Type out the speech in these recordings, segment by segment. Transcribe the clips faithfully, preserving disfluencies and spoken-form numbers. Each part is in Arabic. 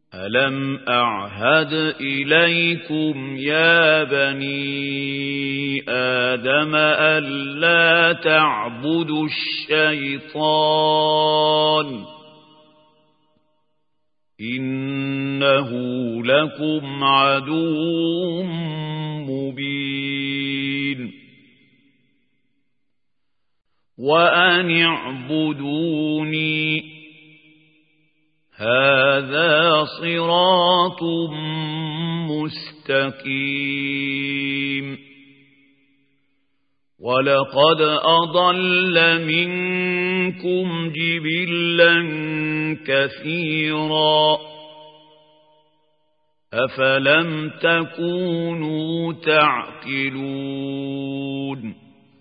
ألم أعهد إليكم يا بني آدم ألا تعبدوا الشيطان إنه لكم عدو مبين وأن اعبدوني هذا صراط مستقيم ولقد أضل منكم جبلا كثيرا أفلم تكونوا تعقلون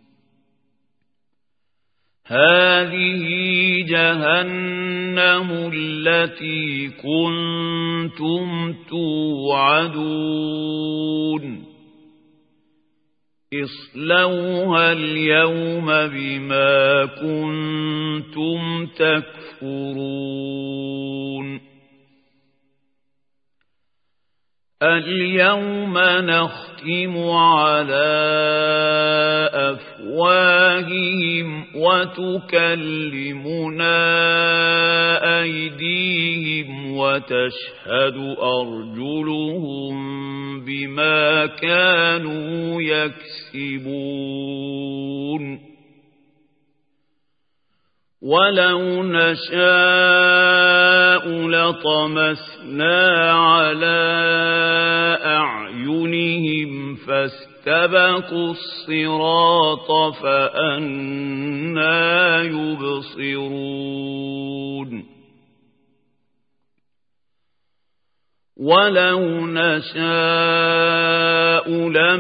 هذه جهنم التي كنتم توعدون اصلوها اليوم بما كنتم تكفرون اليوم نختم على أفواههم وتكلمنا أيديهم وتشهد أرجلهم بما كانوا يكسبون ولو نشاء لطمسنا على أعينهم فاستبقوا الصراط فأنى يبصرون ولو نشاء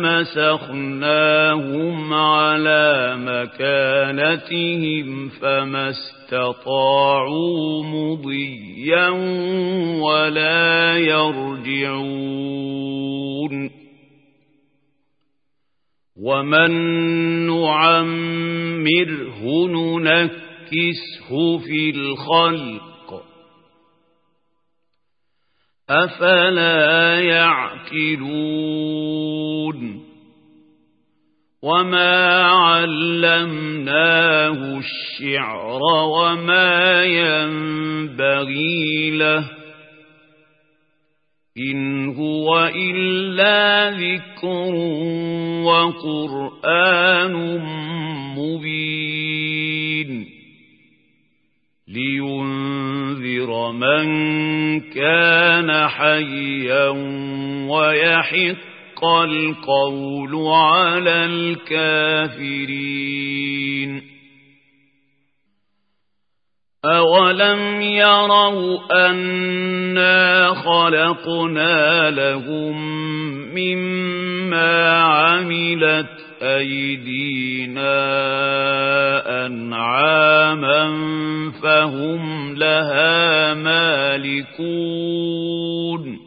لمسخناهم على مكانتهم فما استطاعوا مضيا ولا يرجعون ومن نعمره ننكسه في الخلق أفلا يعقلون وما علمناه الشعر وما ينبغي له إن هو إلا ذكر وقرآن مبين لينذر من كان حيا ويحق القول على الكافرين أولم يروا أنا خلقنا لهم مما عملت أيدينا أنعاما فهم لها مالكون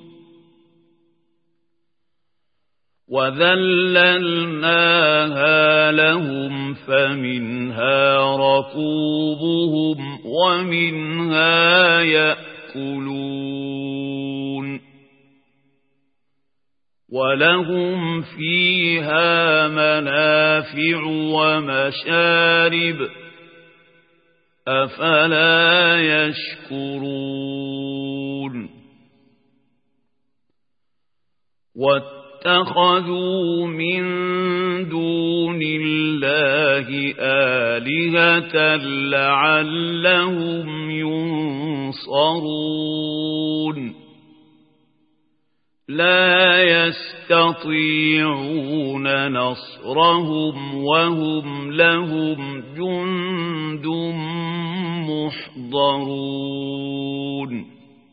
وذللناها لهم فمنها ركوبهم ومنها يأكلون ولهم فيها منافع ومشارب أفلا يشكرون واتخذوا من دون الله آلهة لعلهم ينصرون لا يستطيعون نصرهم وهم لهم جند محضرون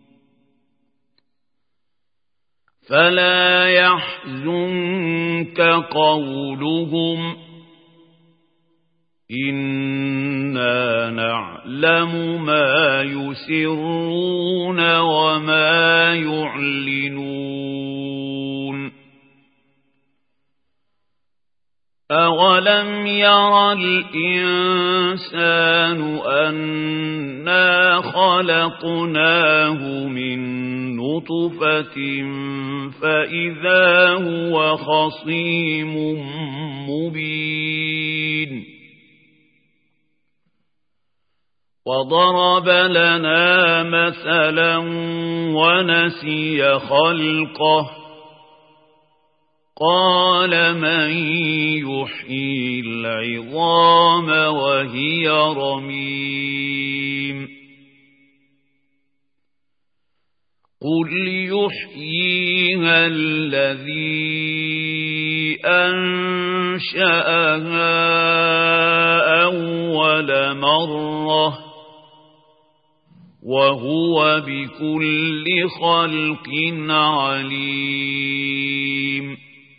فلا يحزنك قولهم إنا نعلم ما يسرون وما يعلنون أولم ير الإنسان أنا خلقناه من نطفة نطفة فإذا هو خصيم مبين وضرب لنا مثلا ونسي خلقه قال من يحيي العظام وهي رميم قل يحييها الذي أنشأها أول مرة وهو بكل خلق عليم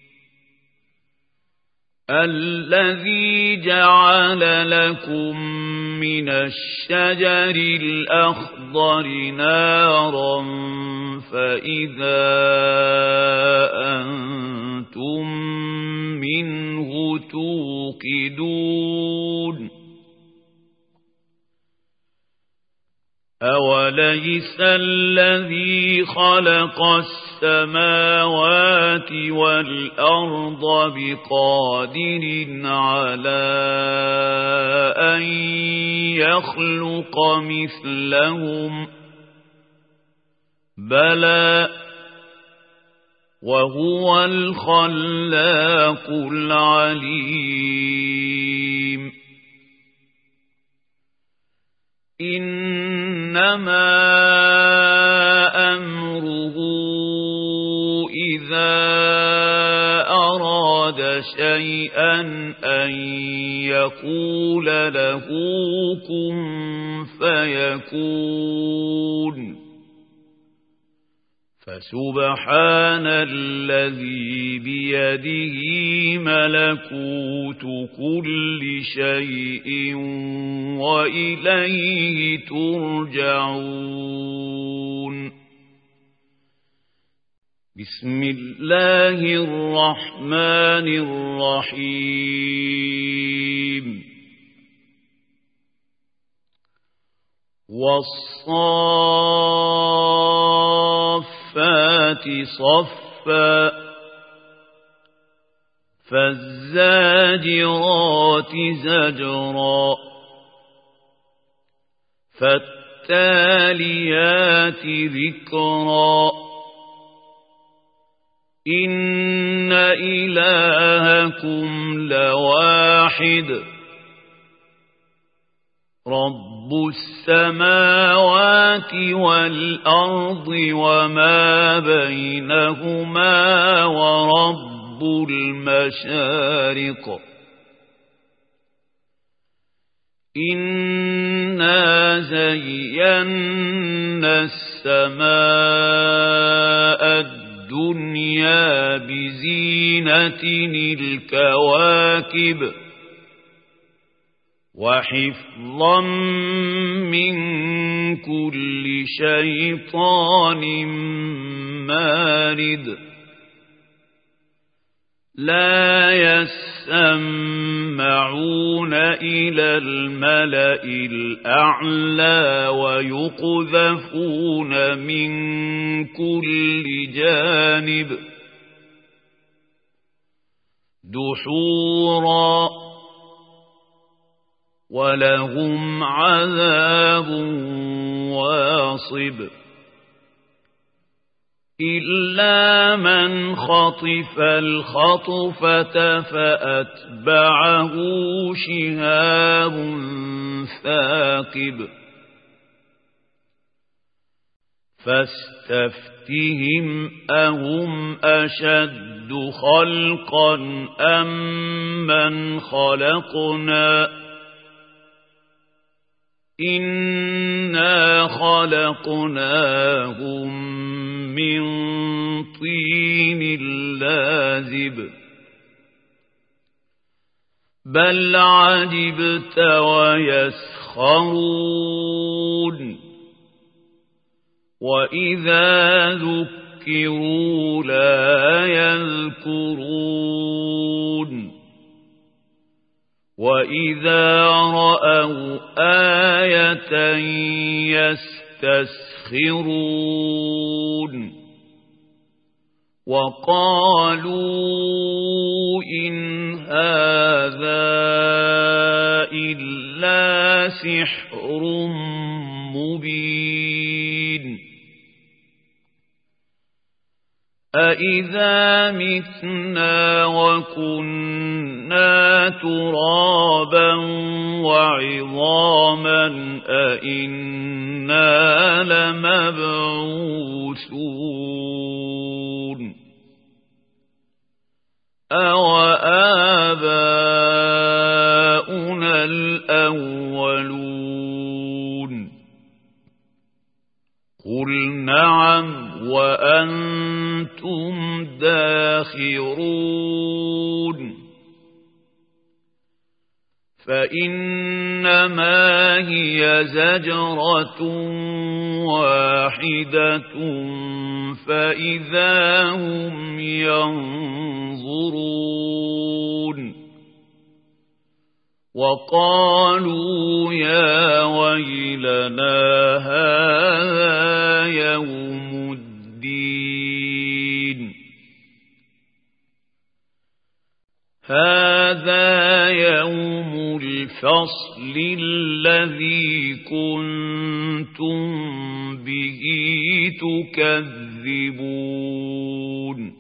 الذي جعل لكم من الشجر الأخضر نارا فإذا أنتم منه توقدون أوليس الذي خلق السماوات والأرض بقادر على أن يخلق مثلهم بلى وهو الخلاق العليم إنما أمره إذا أراد شيئا أن يقول له كن فيكون فسبحان الذي بيده ملكوت كل شيء وإليه ترجعون بسم الله الرحمن الرحيم والصافات صفا فالزاجرات زجرا فالتاليات ذكرا إن إلهكم لواحد رب السماوات والأرض وما بينهما ورب المشارق إنا زينا السماء الدنيا بزينة الكواكب وحفظا من كل شيطان مارد لا يسمعون إلى الملأ الأعلى ويقذفون من كل جانب دحورا ولهم عذاب واصب إلا من خطف الخطفة فأتبعه شهاب ثاقب فاستفتهم أهم أشد خلقا أم من خلقنا إنا خلقناهم من طين لازب بل عجبت ويسخرون وإذا ذكروا لا يذكرون وإذا رأوا آية يستسخرون وقالوا إن هذا إلا سحر مبين أإذا متنا وكنا ترابا وعظاما أإنا لمبعوثون أوآباؤنا الأولون قل نعم وأنتم داخرون فإنما هي زجرة واحدة فإذا هم ينظرون وقالوا يا ويلنا هذا يوم الدين هذا يوم الفصل الذي كنتم به تكذبون